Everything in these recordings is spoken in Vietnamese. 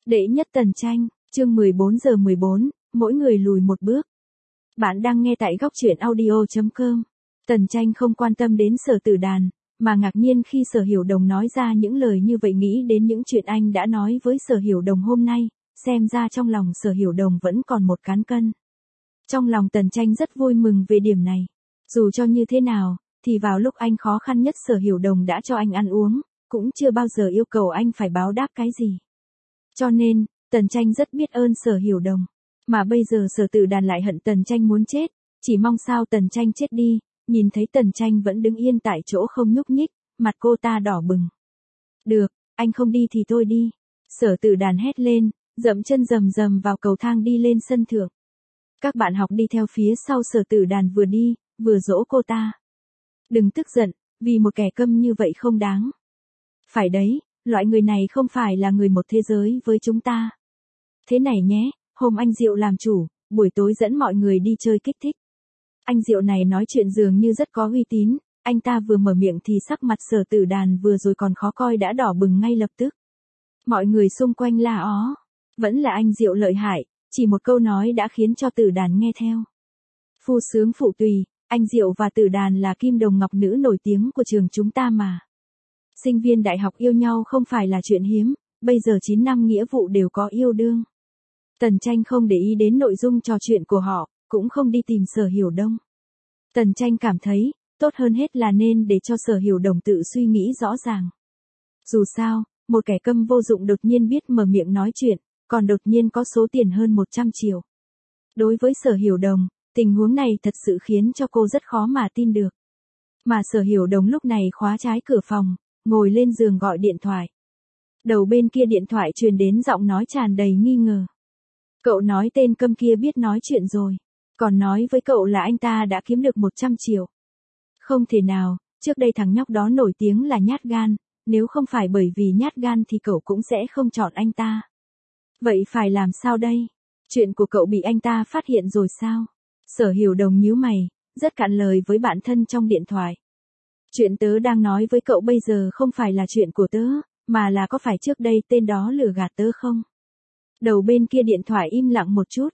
Đệ nhất Tần Tranh, chương 14:14, mỗi người lùi một bước. Bạn đang nghe tại góc truyện audio.com. Tần Tranh không quan tâm đến Sở Tử Đàn, mà ngạc nhiên khi Sở Hiểu Đồng nói ra những lời như vậy, nghĩ đến những chuyện anh đã nói với Sở Hiểu Đồng hôm nay, xem ra trong lòng Sở Hiểu Đồng vẫn còn một cán cân. Trong lòng Tần Tranh rất vui mừng về điểm này. Dù cho như thế nào, thì vào lúc anh khó khăn nhất Sở Hiểu Đồng đã cho anh ăn uống, cũng chưa bao giờ yêu cầu anh phải báo đáp cái gì. Cho nên, Tần Tranh rất biết ơn Sở Hiểu Đồng. Mà bây giờ Sở Tử Đàn lại hận Tần Tranh muốn chết, chỉ mong sao Tần Tranh chết đi. Nhìn thấy Tần Tranh vẫn đứng yên tại chỗ không nhúc nhích, mặt cô ta đỏ bừng. Được, anh không đi thì tôi đi. Sở Tử Đàn hét lên, dậm chân rầm rầm vào cầu thang đi lên sân thượng. Các bạn học đi theo phía sau Sở Tử Đàn vừa đi, vừa dỗ cô ta. Đừng tức giận, vì một kẻ câm như vậy không đáng. Phải đấy, loại người này không phải là người một thế giới với chúng ta. Thế này nhé, hôm anh Diệu làm chủ, buổi tối dẫn mọi người đi chơi kích thích. Anh Diệu này nói chuyện dường như rất có uy tín, anh ta vừa mở miệng thì sắc mặt Sở Tử Đàn vừa rồi còn khó coi đã đỏ bừng ngay lập tức. Mọi người xung quanh la ó. Vẫn là anh Diệu lợi hại, chỉ một câu nói đã khiến cho Tử Đàn nghe theo. Phu sướng phụ tùy, anh Diệu và Tử Đàn là kim đồng ngọc nữ nổi tiếng của trường chúng ta mà. Sinh viên đại học yêu nhau không phải là chuyện hiếm, bây giờ 9 năm nghĩa vụ đều có yêu đương. Tần Tranh không để ý đến nội dung trò chuyện của họ, cũng không đi tìm Sở Hiểu Đồng. Tần Tranh cảm thấy, tốt hơn hết là nên để cho Sở Hiểu Đồng tự suy nghĩ rõ ràng. Dù sao, một kẻ câm vô dụng đột nhiên biết mở miệng nói chuyện, còn đột nhiên có số tiền hơn 100 triệu. Đối với Sở Hiểu Đồng, tình huống này thật sự khiến cho cô rất khó mà tin được. Mà Sở Hiểu Đồng lúc này khóa trái cửa phòng, ngồi lên giường gọi điện thoại. Đầu bên kia điện thoại truyền đến giọng nói tràn đầy nghi ngờ. Cậu nói tên câm kia biết nói chuyện rồi, còn nói với cậu là anh ta đã kiếm được 100 triệu. Không thể nào, trước đây thằng nhóc đó nổi tiếng là nhát gan, nếu không phải bởi vì nhát gan thì cậu cũng sẽ không chọn anh ta. Vậy phải làm sao đây? Chuyện của cậu bị anh ta phát hiện rồi sao? Sở Hiểu Đồng nhíu mày, rất cạn lời với bạn thân trong điện thoại. Chuyện tớ đang nói với cậu bây giờ không phải là chuyện của tớ, mà là có phải trước đây tên đó lừa gạt tớ không? Đầu bên kia điện thoại im lặng một chút.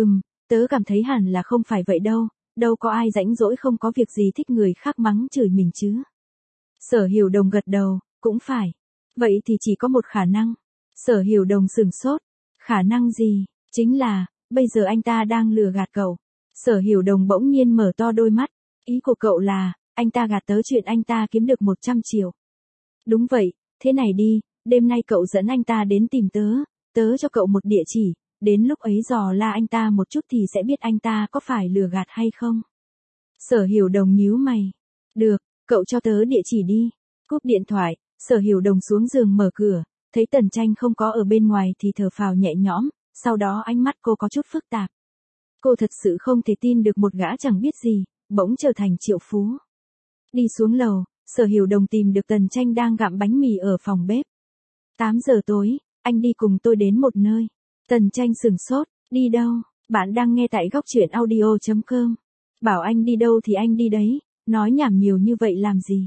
Tớ cảm thấy hẳn là không phải vậy đâu, đâu có ai rảnh rỗi không có việc gì thích người khác mắng chửi mình chứ. Sở Hiểu Đồng gật đầu, cũng phải. Vậy thì chỉ có một khả năng. Sở Hiểu Đồng sửng sốt. Khả năng gì? Chính là, bây giờ anh ta đang lừa gạt cậu. Sở Hiểu Đồng bỗng nhiên mở to đôi mắt. Ý của cậu là, anh ta gạt tớ chuyện anh ta kiếm được 100 triệu. Đúng vậy, thế này đi, đêm nay cậu dẫn anh ta đến tìm tớ, tớ cho cậu một địa chỉ, đến lúc ấy dò la anh ta một chút thì sẽ biết anh ta có phải lừa gạt hay không. Sở Hiểu Đồng nhíu mày. Được, cậu cho tớ địa chỉ đi. Cúp điện thoại, Sở Hiểu Đồng xuống giường mở cửa, thấy Tần Tranh không có ở bên ngoài thì thở phào nhẹ nhõm, sau đó ánh mắt cô có chút phức tạp. Cô thật sự không thể tin được một gã chẳng biết gì, bỗng trở thành triệu phú. Đi xuống lầu, Sở Hiểu Đồng tìm được Tần Tranh đang gặm bánh mì ở phòng bếp. 8 giờ tối, anh đi cùng tôi đến một nơi. Tần Tranh sửng sốt, đi đâu? Bạn đang nghe tại góc truyện audio.com. Bảo anh đi đâu thì anh đi đấy, nói nhảm nhiều như vậy làm gì?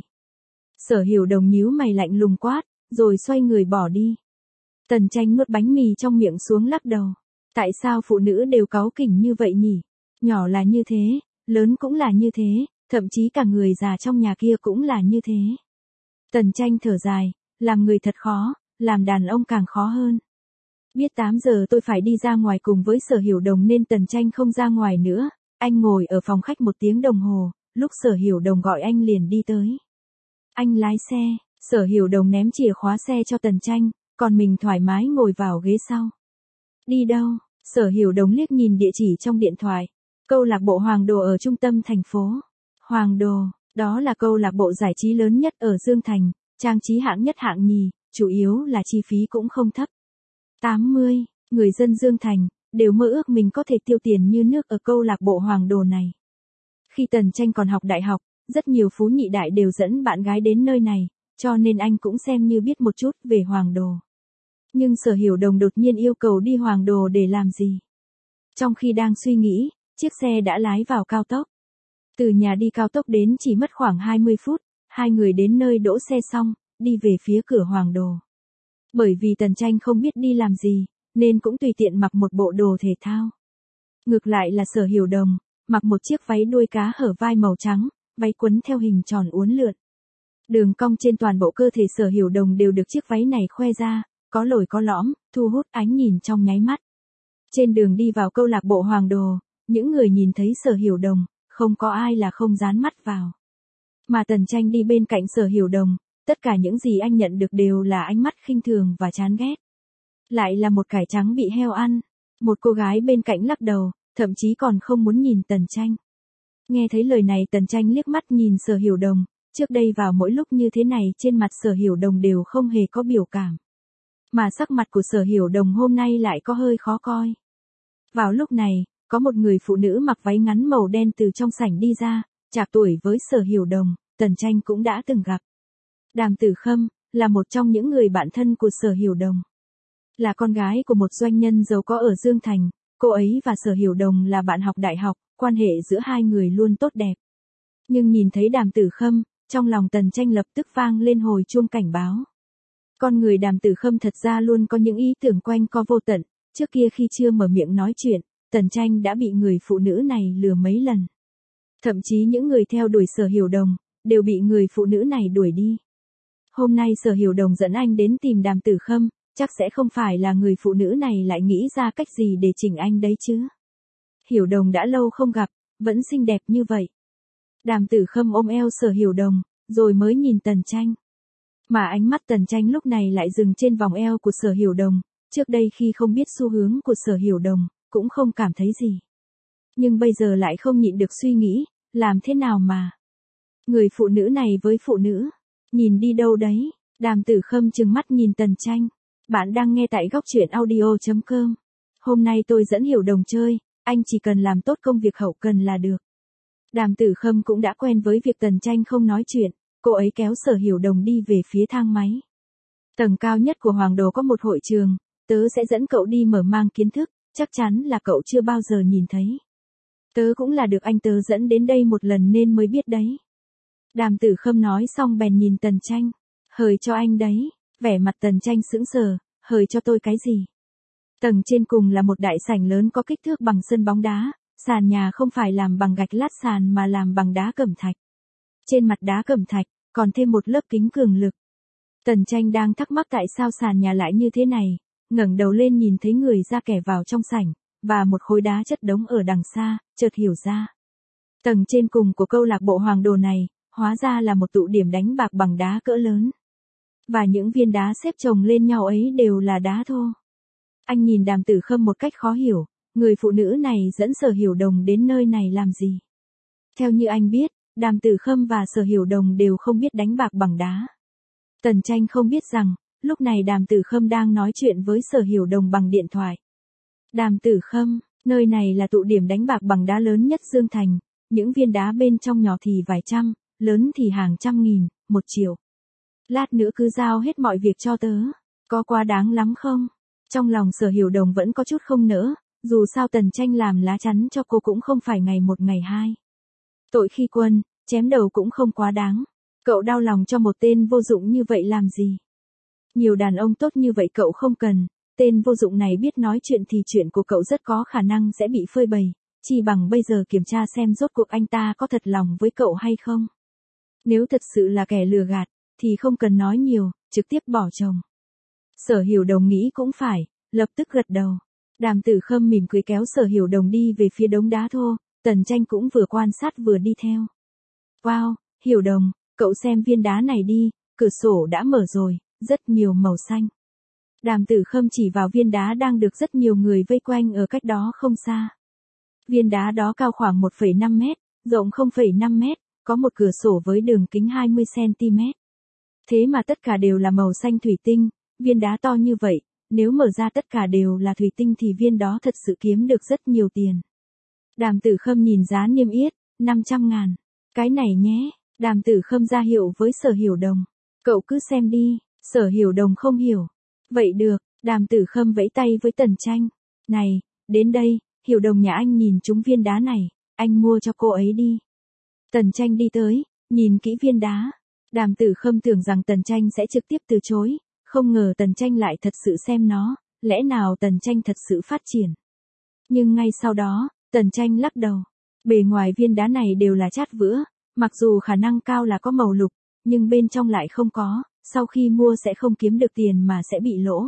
Sở Hiểu Đồng nhíu mày lạnh lùng quát, rồi xoay người bỏ đi. Tần Tranh nuốt bánh mì trong miệng xuống lắc đầu. Tại sao phụ nữ đều cáu kỉnh như vậy nhỉ? Nhỏ là như thế, lớn cũng là như thế, thậm chí cả người già trong nhà kia cũng là như thế. Tần Tranh thở dài, làm người thật khó, làm đàn ông càng khó hơn. Biết 8 giờ tôi phải đi ra ngoài cùng với Sở Hiểu Đồng nên Tần Tranh không ra ngoài nữa, anh ngồi ở phòng khách 1 tiếng đồng hồ, lúc Sở Hiểu Đồng gọi anh liền đi tới. Anh lái xe, Sở Hiểu Đồng ném chìa khóa xe cho Tần Tranh, còn mình thoải mái ngồi vào ghế sau. Đi đâu? Sở Hiểu Đồng liếc nhìn địa chỉ trong điện thoại. Câu lạc bộ Hoàng Đồ ở trung tâm thành phố. Hoàng Đồ, đó là câu lạc bộ giải trí lớn nhất ở Dương Thành, trang trí hạng nhất hạng nhì, chủ yếu là chi phí cũng không thấp. 80, người dân Dương Thành, đều mơ ước mình có thể tiêu tiền như nước ở câu lạc bộ Hoàng Đồ này. Khi Tần Tranh còn học đại học, rất nhiều phú nhị đại đều dẫn bạn gái đến nơi này, cho nên anh cũng xem như biết một chút về Hoàng Đồ. Nhưng Sở Hiểu Đồng đột nhiên yêu cầu đi Hoàng Đồ để làm gì? Trong khi đang suy nghĩ, chiếc xe đã lái vào cao tốc. Từ nhà đi cao tốc đến chỉ mất khoảng 20 phút, hai người đến nơi đỗ xe xong, đi về phía cửa Hoàng Đồ. Bởi vì Tần Tranh không biết đi làm gì, nên cũng tùy tiện mặc một bộ đồ thể thao. Ngược lại là Sở Hiểu Đồng, mặc một chiếc váy đuôi cá hở vai màu trắng, váy quấn theo hình tròn uốn lượn. Đường cong trên toàn bộ cơ thể Sở Hiểu Đồng đều được chiếc váy này khoe ra, có lồi có lõm, thu hút ánh nhìn trong nháy mắt. Trên đường đi vào câu lạc bộ Hoàng Đồ, những người nhìn thấy Sở Hiểu Đồng, không có ai là không dán mắt vào. Mà Tần Tranh đi bên cạnh Sở Hiểu Đồng, tất cả những gì anh nhận được đều là ánh mắt khinh thường và chán ghét. Lại là một cải trắng bị heo ăn. Một cô gái bên cạnh lắc đầu, thậm chí còn không muốn nhìn Tần Tranh. Nghe thấy lời này Tần Tranh liếc mắt nhìn Sở Hiểu Đồng, trước đây vào mỗi lúc như thế này trên mặt Sở Hiểu Đồng đều không hề có biểu cảm. Mà sắc mặt của Sở Hiểu Đồng hôm nay lại có hơi khó coi. Vào lúc này, có một người phụ nữ mặc váy ngắn màu đen từ trong sảnh đi ra, trạc tuổi với Sở Hiểu Đồng, Tần Tranh cũng đã từng gặp. Đàm Tử Khâm, là một trong những người bạn thân của Sở Hiểu Đồng. Là con gái của một doanh nhân giàu có ở Dương Thành, cô ấy và Sở Hiểu Đồng là bạn học đại học, quan hệ giữa hai người luôn tốt đẹp. Nhưng nhìn thấy Đàm Tử Khâm, trong lòng Tần Tranh lập tức vang lên hồi chuông cảnh báo. Con người Đàm Tử Khâm thật ra luôn có những ý tưởng quanh co vô tận, trước kia khi chưa mở miệng nói chuyện, Tần Tranh đã bị người phụ nữ này lừa mấy lần. Thậm chí những người theo đuổi Sở Hiểu Đồng, đều bị người phụ nữ này đuổi đi. Hôm nay Sở Hiểu Đồng dẫn anh đến tìm Đàm Tử Khâm, chắc sẽ không phải là người phụ nữ này lại nghĩ ra cách gì để chỉnh anh đấy chứ. Hiểu Đồng đã lâu không gặp, vẫn xinh đẹp như vậy. Đàm Tử Khâm ôm eo Sở Hiểu Đồng, rồi mới nhìn Tần Tranh. Mà ánh mắt Tần Tranh lúc này lại dừng trên vòng eo của Sở Hiểu Đồng, trước đây khi không biết xu hướng của Sở Hiểu Đồng, cũng không cảm thấy gì. Nhưng bây giờ lại không nhịn được suy nghĩ, làm thế nào mà. Người phụ nữ này với phụ nữ, nhìn đi đâu đấy. Đàm Tử Khâm trừng mắt nhìn Tần Tranh. Bạn đang nghe tại góc truyện audio.com. Hôm nay tôi dẫn Hiểu Đồng chơi, anh chỉ cần làm tốt công việc hậu cần là được. Đàm Tử Khâm cũng đã quen với việc Tần Tranh không nói chuyện, cô ấy kéo Sở Hiểu Đồng đi về phía thang máy. Tầng cao nhất của Hoàng Đồ có một hội trường, tớ sẽ dẫn cậu đi mở mang kiến thức, chắc chắn là cậu chưa bao giờ nhìn thấy. Tớ cũng là được anh tớ dẫn đến đây một lần nên mới biết đấy. Đàm Tử Khâm nói xong bèn nhìn Tần Tranh. Hời cho anh đấy. Vẻ mặt Tần Tranh sững sờ, hời cho tôi cái gì? Tầng trên cùng là một đại sảnh lớn có kích thước bằng sân bóng đá, sàn nhà không phải làm bằng gạch lát sàn mà làm bằng đá cẩm thạch. Trên mặt đá cẩm thạch, còn thêm một lớp kính cường lực. Tần Tranh đang thắc mắc tại sao sàn nhà lại như thế này, ngẩng đầu lên nhìn thấy người ra kẻ vào trong sảnh, và một khối đá chất đống ở đằng xa, chợt hiểu ra. Tầng trên cùng của câu lạc bộ Hoàng Đồ này, hóa ra là một tụ điểm đánh bạc bằng đá cỡ lớn. Và những viên đá xếp chồng lên nhau ấy đều là đá thô. Anh nhìn Đàm Tử Khâm một cách khó hiểu, người phụ nữ này dẫn Sở Hiểu Đồng đến nơi này làm gì? Theo như anh biết, Đàm Tử Khâm và Sở Hiểu Đồng đều không biết đánh bạc bằng đá. Tần Tranh không biết rằng, lúc này Đàm Tử Khâm đang nói chuyện với Sở Hiểu Đồng bằng điện thoại. Đàm Tử Khâm, nơi này là tụ điểm đánh bạc bằng đá lớn nhất Dương Thành, những viên đá bên trong nhỏ thì vài trăm, lớn thì hàng trăm nghìn, 1 triệu. Lát nữa cứ giao hết mọi việc cho tớ, có quá đáng lắm không? Trong lòng Sở Hiểu Đồng vẫn có chút không nỡ, dù sao Tần Tranh làm lá chắn cho cô cũng không phải ngày một ngày hai. Tội khi quân, chém đầu cũng không quá đáng. Cậu đau lòng cho một tên vô dụng như vậy làm gì? Nhiều đàn ông tốt như vậy cậu không cần, tên vô dụng này biết nói chuyện thì chuyện của cậu rất có khả năng sẽ bị phơi bày, chỉ bằng bây giờ kiểm tra xem rốt cuộc anh ta có thật lòng với cậu hay không. Nếu thật sự là kẻ lừa gạt, thì không cần nói nhiều, trực tiếp bỏ chồng. Sở Hiểu Đồng nghĩ cũng phải, lập tức gật đầu. Đàm Tử Khâm mỉm cười kéo Sở Hiểu Đồng đi về phía đống đá thô, Tần Tranh cũng vừa quan sát vừa đi theo. Wow, Hiểu Đồng, cậu xem viên đá này đi, cửa sổ đã mở rồi, rất nhiều màu xanh. Đàm Tử Khâm chỉ vào viên đá đang được rất nhiều người vây quanh ở cách đó không xa. Viên đá đó cao khoảng 1,5 mét, rộng 0,5 mét, có một cửa sổ với đường kính 20 cm. Thế mà tất cả đều là màu xanh thủy tinh, viên đá to như vậy, nếu mở ra tất cả đều là thủy tinh thì viên đó thật sự kiếm được rất nhiều tiền. Đàm Tử Khâm nhìn giá niêm yết, 500.000. Cái này nhé, Đàm Tử Khâm ra hiệu với Sở Hiểu Đồng. Cậu cứ xem đi, Sở Hiểu Đồng không hiểu. Vậy được, Đàm Tử Khâm vẫy tay với Tần Tranh. Này, đến đây, Hiểu Đồng nhà anh nhìn trúng viên đá này, anh mua cho cô ấy đi. Tần Tranh đi tới, nhìn kỹ viên đá. Đàm Tử Khâm tưởng rằng Tần Tranh sẽ trực tiếp từ chối, không ngờ Tần Tranh lại thật sự xem nó, lẽ nào Tần Tranh thật sự phát triển. Nhưng ngay sau đó, Tần Tranh lắc đầu. Bề ngoài viên đá này đều là chát vữa, mặc dù khả năng cao là có màu lục, nhưng bên trong lại không có, sau khi mua sẽ không kiếm được tiền mà sẽ bị lỗ.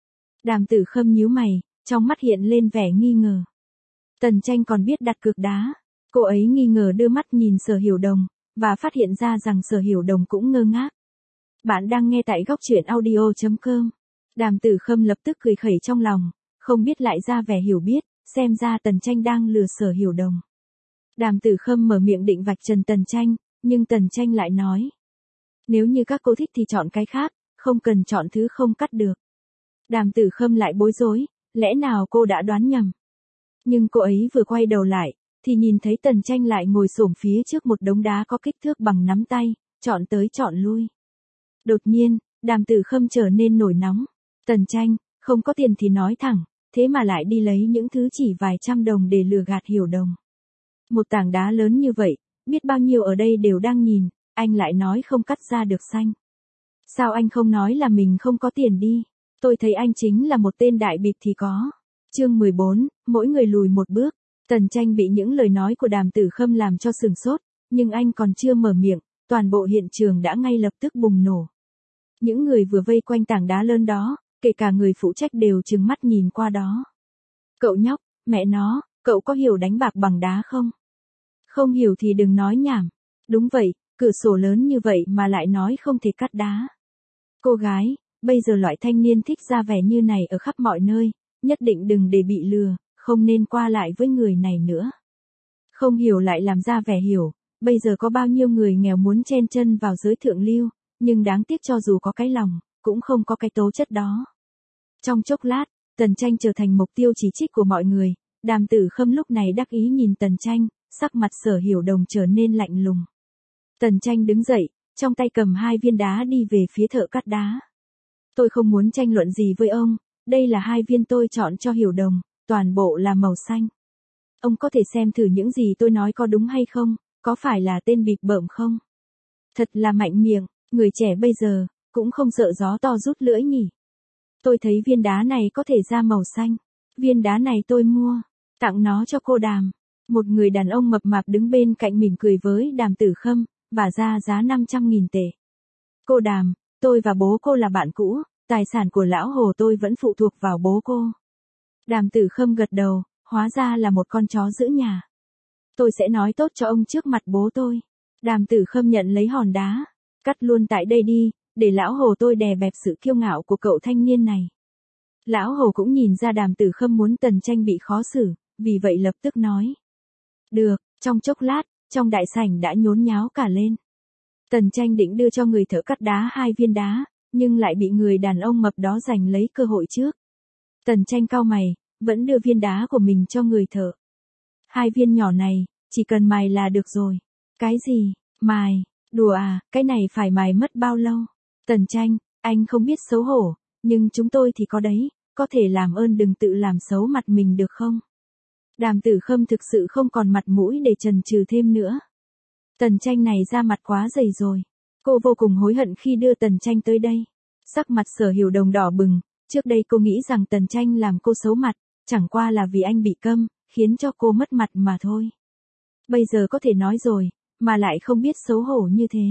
Đàm Tử Khâm nhíu mày, trong mắt hiện lên vẻ nghi ngờ. Tần Tranh còn biết đặt cược đá. Cô ấy nghi ngờ đưa mắt nhìn Sở Hiểu Đồng, và phát hiện ra rằng Sở Hiểu Đồng cũng ngơ ngác. Bạn đang nghe tại góc truyện audio.com. Đàm Tử Khâm lập tức cười khẩy trong lòng, không biết lại ra vẻ hiểu biết, xem ra Tần Tranh đang lừa Sở Hiểu Đồng. Đàm Tử Khâm mở miệng định vạch trần Tần Tranh, nhưng Tần Tranh lại nói. Nếu như các cô thích thì chọn cái khác, không cần chọn thứ không cắt được. Đàm Tử Khâm lại bối rối, lẽ nào cô đã đoán nhầm. Nhưng cô ấy vừa quay đầu lại, thì nhìn thấy Tần Tranh lại ngồi xổm phía trước một đống đá có kích thước bằng nắm tay, chọn tới chọn lui. Đột nhiên, Đàm Tử Khâm trở nên nổi nóng. Tần Tranh, không có tiền thì nói thẳng, thế mà lại đi lấy những thứ chỉ vài trăm đồng để lừa gạt Hiểu Đồng. Một tảng đá lớn như vậy, biết bao nhiêu ở đây đều đang nhìn, anh lại nói không cắt ra được xanh. Sao anh không nói là mình không có tiền đi? Tôi thấy anh chính là một tên đại bịp thì có. Chương 14, mỗi người lùi một bước. Tần Tranh bị những lời nói của Đàm Tử Khâm làm cho sửng sốt, nhưng anh còn chưa mở miệng, toàn bộ hiện trường đã ngay lập tức bùng nổ. Những người vừa vây quanh tảng đá lớn đó, kể cả người phụ trách đều trừng mắt nhìn qua đó. Cậu nhóc, mẹ nó, cậu có hiểu đánh bạc bằng đá không? Không hiểu thì đừng nói nhảm. Đúng vậy, cửa sổ lớn như vậy mà lại nói không thể cắt đá. Cô gái, bây giờ loại thanh niên thích ra vẻ như này ở khắp mọi nơi, nhất định đừng để bị lừa, không nên qua lại với người này nữa. Không hiểu lại làm ra vẻ hiểu, bây giờ có bao nhiêu người nghèo muốn chen chân vào giới thượng lưu, nhưng đáng tiếc cho dù có cái lòng, cũng không có cái tố chất đó. Trong chốc lát, Tần Tranh trở thành mục tiêu chỉ trích của mọi người, Đàm Tử Khâm lúc này đắc ý nhìn Tần Tranh, sắc mặt Sở Hiểu Đồng trở nên lạnh lùng. Tần Tranh đứng dậy, trong tay cầm 2 viên đá đi về phía thợ cắt đá. Tôi không muốn tranh luận gì với ông, đây là 2 viên tôi chọn cho Hiểu Đồng, toàn bộ là màu xanh. Ông có thể xem thử những gì tôi nói có đúng hay không, có phải là tên bịp bợm không? Thật là mạnh miệng, người trẻ bây giờ, cũng không sợ gió to rút lưỡi nhỉ. Tôi thấy viên đá này có thể ra màu xanh. Viên đá này tôi mua, tặng nó cho cô Đàm. Một người đàn ông mập mạp đứng bên cạnh mỉm cười với Đàm Tử Khâm, và ra giá 500.000 tệ. Cô Đàm, tôi và bố cô là bạn cũ, tài sản của lão Hồ tôi vẫn phụ thuộc vào bố cô. Đàm Tử Khâm gật đầu, hóa ra là một con chó giữ nhà. Tôi sẽ nói tốt cho ông trước mặt bố tôi. Đàm Tử Khâm nhận lấy hòn đá, cắt luôn tại đây đi, để lão Hồ tôi đè bẹp sự kiêu ngạo của cậu thanh niên này. Lão Hồ cũng nhìn ra Đàm Tử Khâm muốn Tần Tranh bị khó xử, vì vậy lập tức nói. Được, trong chốc lát, trong đại sảnh đã nhốn nháo cả lên. Tần Tranh định đưa cho người thợ cắt đá 2 viên đá, nhưng lại bị người đàn ông mập đó giành lấy cơ hội trước. Tần Tranh cau mày, vẫn đưa viên đá của mình cho người thợ. 2 viên nhỏ này, chỉ cần mài là được rồi. Cái gì, mài, đùa à, cái này phải mài mất bao lâu? Tần Tranh, anh không biết xấu hổ, nhưng chúng tôi thì có đấy, có thể làm ơn đừng tự làm xấu mặt mình được không? Đàm Tử Khâm thực sự không còn mặt mũi để chần chừ thêm nữa. Tần Tranh này ra mặt quá dày rồi. Cô vô cùng hối hận khi đưa Tần Tranh tới đây. Sắc mặt Sở Hiểu Đồng đỏ bừng, trước đây cô nghĩ rằng Tần Tranh làm cô xấu mặt, chẳng qua là vì anh bị câm, khiến cho cô mất mặt mà thôi. Bây giờ có thể nói rồi, mà lại không biết xấu hổ như thế.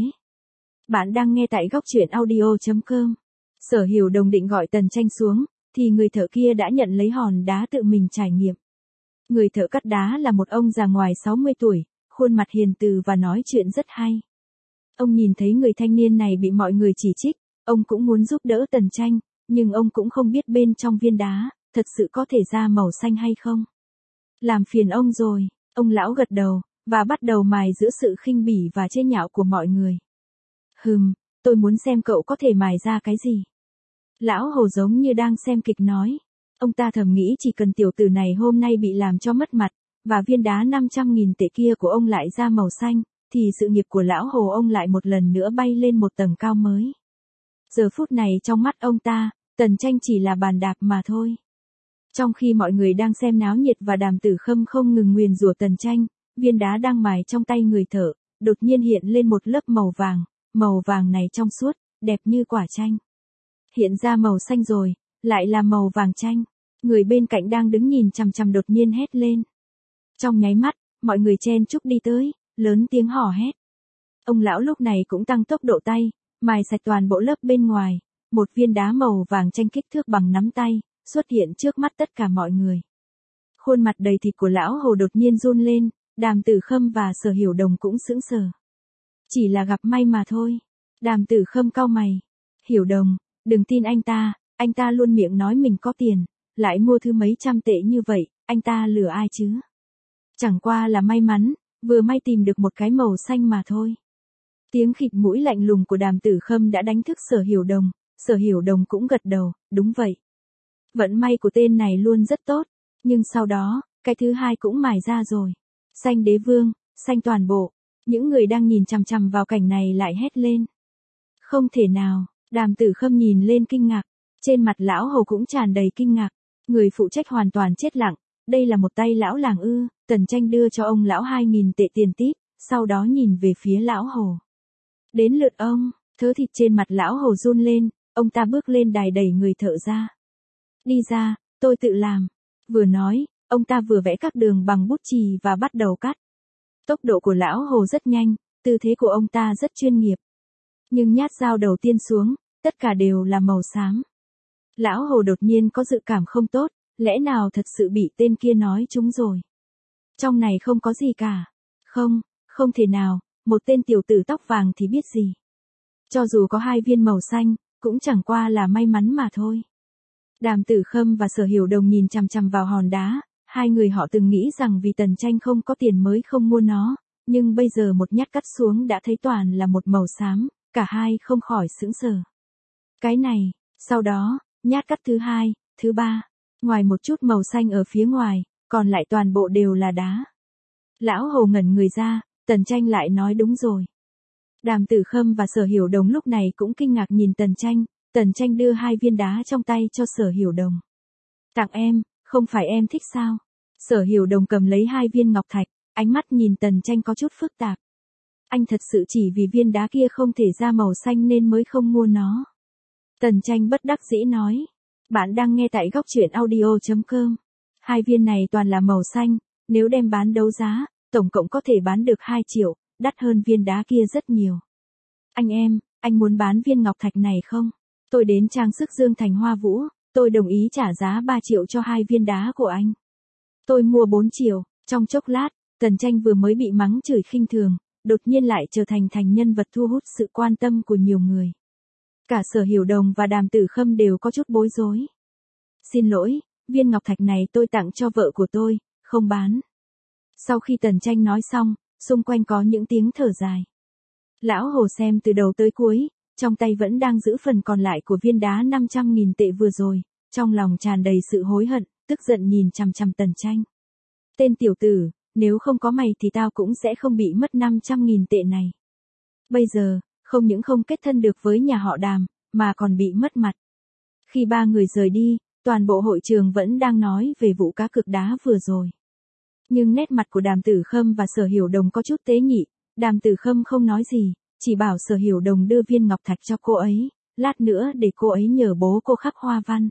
Bạn đang nghe tại góc truyện audio.com. Sở Hiểu Đồng định gọi Tần Tranh xuống, thì người thợ kia đã nhận lấy hòn đá tự mình trải nghiệm. Người thợ cắt đá là một ông già ngoài 60 tuổi, khuôn mặt hiền từ và nói chuyện rất hay. Ông nhìn thấy người thanh niên này bị mọi người chỉ trích, ông cũng muốn giúp đỡ Tần Tranh, nhưng ông cũng không biết bên trong viên đá, thật sự có thể ra màu xanh hay không. Làm phiền ông rồi, ông lão gật đầu, và bắt đầu mài giữa sự khinh bỉ và chế nhạo của mọi người. Tôi muốn xem cậu có thể mài ra cái gì. Lão Hồ giống như đang xem kịch nói. Ông ta thầm nghĩ chỉ cần tiểu tử này hôm nay bị làm cho mất mặt, và viên đá 500.000 tệ kia của ông lại ra màu xanh, thì sự nghiệp của lão Hồ ông lại một lần nữa bay lên một tầng cao mới. Giờ phút này trong mắt ông ta, Tần Tranh chỉ là bàn đạp mà thôi. Trong khi mọi người đang xem náo nhiệt và Đàm Tử Khâm không ngừng nguyền rủa Tần Tranh, viên đá đang mài trong tay người thợ, đột nhiên hiện lên một lớp màu vàng này trong suốt, đẹp như quả chanh. Hiện ra màu xanh rồi, lại là màu vàng chanh. Người bên cạnh đang đứng nhìn chằm chằm đột nhiên hét lên. Trong nháy mắt, mọi người chen chúc đi tới, lớn tiếng hò hét. Ông lão lúc này cũng tăng tốc độ tay, mài sạch toàn bộ lớp bên ngoài, một viên đá màu vàng chanh kích thước bằng nắm tay, xuất hiện trước mắt tất cả mọi người. Khuôn mặt đầy thịt của lão Hồ đột nhiên run lên, Đàm Tử Khâm và Sở Hiểu Đồng cũng sững sờ. Chỉ là gặp may mà thôi. Đàm Tử Khâm cau mày. Hiểu Đồng, đừng tin anh ta luôn miệng nói mình có tiền, lại mua thứ mấy trăm tệ như vậy, anh ta lừa ai chứ? Chẳng qua là may mắn, vừa may tìm được một cái màu xanh mà thôi. Tiếng khịt mũi lạnh lùng của Đàm Tử Khâm đã đánh thức Sở Hiểu Đồng cũng gật đầu, đúng vậy. Vận may của tên này luôn rất tốt, nhưng sau đó, cái thứ hai cũng mài ra rồi. Xanh đế vương, xanh toàn bộ. Những người đang nhìn chằm chằm vào cảnh này lại hét lên. Không thể nào, Đàm Tử Khâm nhìn lên kinh ngạc, trên mặt lão Hồ cũng tràn đầy kinh ngạc. Người phụ trách hoàn toàn chết lặng, đây là một tay lão làng ư? Tần Tranh đưa cho ông lão 2.000 tệ tiền tip, sau đó nhìn về phía lão Hồ. Đến lượt ông, thớ thịt trên mặt lão Hồ run lên, ông ta bước lên đài đẩy người thợ ra. Đi ra, tôi tự làm. Vừa nói, ông ta vừa vẽ các đường bằng bút chì và bắt đầu cắt. Tốc độ của lão Hồ rất nhanh, tư thế của ông ta rất chuyên nghiệp. Nhưng nhát dao đầu tiên xuống, tất cả đều là màu xám. Lão Hồ đột nhiên có dự cảm không tốt, lẽ nào thật sự bị tên kia nói trúng rồi. Trong này không có gì cả. Không thể nào, một tên tiểu tử tóc vàng thì biết gì. Cho dù có 2 viên màu xanh, cũng chẳng qua là may mắn mà thôi. Đàm Tử Khâm và Sở Hiểu Đồng nhìn chằm chằm vào hòn đá, hai người họ từng nghĩ rằng vì Tần Tranh không có tiền mới không mua nó, nhưng bây giờ một nhát cắt xuống đã thấy toàn là một màu xám, cả hai không khỏi sững sờ. Cái này, sau đó, nhát cắt thứ hai, thứ ba, ngoài một chút màu xanh ở phía ngoài, còn lại toàn bộ đều là đá. Lão Hồ ngẩn người ra, Tần Tranh lại nói đúng rồi. Đàm Tử Khâm và Sở Hiểu Đồng lúc này cũng kinh ngạc nhìn Tần Tranh đưa 2 viên đá trong tay cho Sở Hiểu Đồng. Tặng em, không phải em thích sao? Sở Hiểu Đồng cầm lấy 2 viên ngọc thạch, ánh mắt nhìn Tần Tranh có chút phức tạp. Anh thật sự chỉ vì viên đá kia không thể ra màu xanh nên mới không mua nó. Tần Tranh bất đắc dĩ nói. Bạn đang nghe tại góc truyện audio.com. 2 viên này toàn là màu xanh, nếu đem bán đấu giá, tổng cộng có thể bán được 2 triệu, đắt hơn viên đá kia rất nhiều. Anh muốn bán viên ngọc thạch này không? Tôi đến trang sức Dương Thành Hoa Vũ, tôi đồng ý trả giá 3 triệu cho 2 viên đá của anh. Tôi mua 4 triệu, trong chốc lát, Tần Tranh vừa mới bị mắng chửi khinh thường, đột nhiên lại trở thành nhân vật thu hút sự quan tâm của nhiều người. Cả Sở Hiểu Đồng và Đàm Tử Khâm đều có chút bối rối. Xin lỗi, viên ngọc thạch này tôi tặng cho vợ của tôi, không bán. Sau khi Tần Tranh nói xong, xung quanh có những tiếng thở dài. Lão Hồ xem từ đầu tới cuối, trong tay vẫn đang giữ phần còn lại của viên đá 500.000 tệ vừa rồi, trong lòng tràn đầy sự hối hận, tức giận nhìn chằm chằm Tần Tranh. Tên tiểu tử, nếu không có mày thì tao cũng sẽ không bị mất 500.000 tệ này. Bây giờ, không những không kết thân được với nhà họ Đàm, mà còn bị mất mặt. Khi 3 người rời đi, toàn bộ hội trường vẫn đang nói về vụ cá cược đá vừa rồi. Nhưng nét mặt của Đàm Tử Khâm và Sở Hiểu Đồng có chút tế nhị, Đàm Tử Khâm không nói gì, chỉ bảo Sở Hiểu Đồng đưa viên ngọc thạch cho cô ấy, lát nữa để cô ấy nhờ bố cô khắc hoa văn.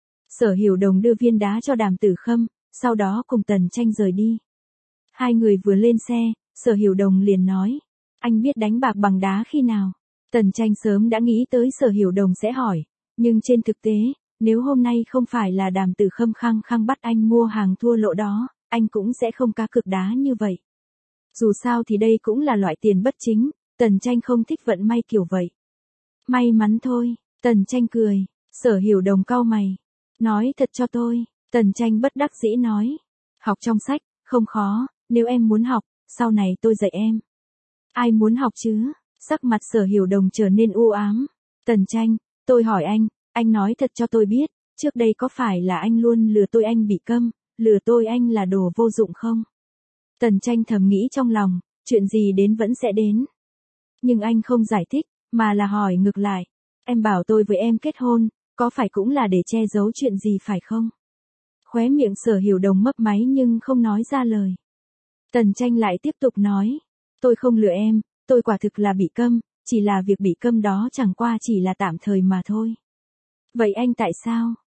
Sở Hiểu Đồng đưa viên đá cho Đàm Tử Khâm, sau đó cùng Tần Tranh rời đi. Hai người vừa lên xe, Sở Hiểu Đồng liền nói, anh biết đánh bạc bằng đá khi nào? Tần Tranh sớm đã nghĩ tới Sở Hiểu Đồng sẽ hỏi, nhưng trên thực tế, nếu hôm nay không phải là Đàm Tử Khâm khăng khăng bắt anh mua hàng thua lỗ đó, anh cũng sẽ không cá cược đá như vậy. Dù sao thì đây cũng là loại tiền bất chính, Tần Tranh không thích vận may kiểu vậy. May mắn thôi, Tần Tranh cười, Sở Hiểu Đồng cau mày. Nói thật cho tôi, Tần Tranh bất đắc dĩ nói. Học trong sách, không khó, nếu em muốn học, sau này tôi dạy em. Ai muốn học chứ? Sắc mặt Sở Hiểu Đồng trở nên u ám. Tần Tranh, tôi hỏi anh nói thật cho tôi biết, trước đây có phải là anh luôn lừa tôi anh bị câm, lừa tôi anh là đồ vô dụng không? Tần Tranh thầm nghĩ trong lòng, chuyện gì đến vẫn sẽ đến. Nhưng anh không giải thích, mà là hỏi ngược lại. Em bảo tôi với em kết hôn, có phải cũng là để che giấu chuyện gì phải không? Khóe miệng Sở Hiểu Đồng mấp máy nhưng không nói ra lời. Tần Tranh lại tiếp tục nói. Tôi không lừa em, tôi quả thực là bị câm, chỉ là việc bị câm đó chẳng qua chỉ là tạm thời mà thôi. Vậy anh tại sao?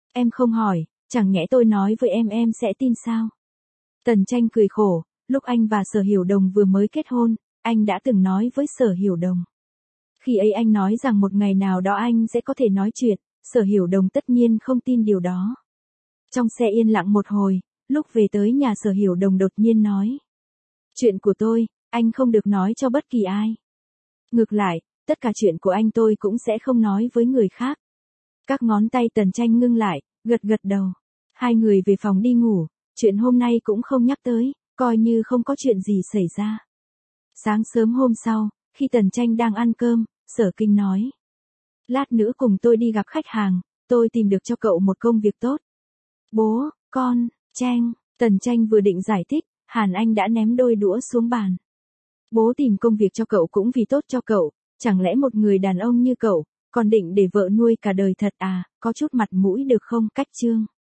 Em không hỏi, chẳng nhẽ tôi nói với em sẽ tin sao? Tần Tranh cười khổ, lúc anh và Sở Hiểu Đồng vừa mới kết hôn, anh đã từng nói với Sở Hiểu Đồng. Khi ấy anh nói rằng một ngày nào đó anh sẽ có thể nói chuyện, Sở Hiểu Đồng tất nhiên không tin điều đó. Trong xe yên lặng một hồi, lúc về tới nhà Sở Hiểu Đồng đột nhiên nói. Chuyện của tôi, anh không được nói cho bất kỳ ai. Ngược lại, tất cả chuyện của anh tôi cũng sẽ không nói với người khác. Các ngón tay Tần Tranh ngưng lại, gật gật đầu. Hai người về phòng đi ngủ, chuyện hôm nay cũng không nhắc tới, coi như không có chuyện gì xảy ra. Sáng sớm hôm sau, khi Tần Tranh đang ăn cơm, Sở Kinh nói. Lát nữa cùng tôi đi gặp khách hàng, tôi tìm được cho cậu một công việc tốt. Bố, con, Tranh, Tần Tranh vừa định giải thích, Hàn Anh đã ném đôi đũa xuống bàn. Bố tìm công việc cho cậu cũng vì tốt cho cậu, chẳng lẽ một người đàn ông như cậu, còn định để vợ nuôi cả đời thật à, có chút mặt mũi được không? Cách chương.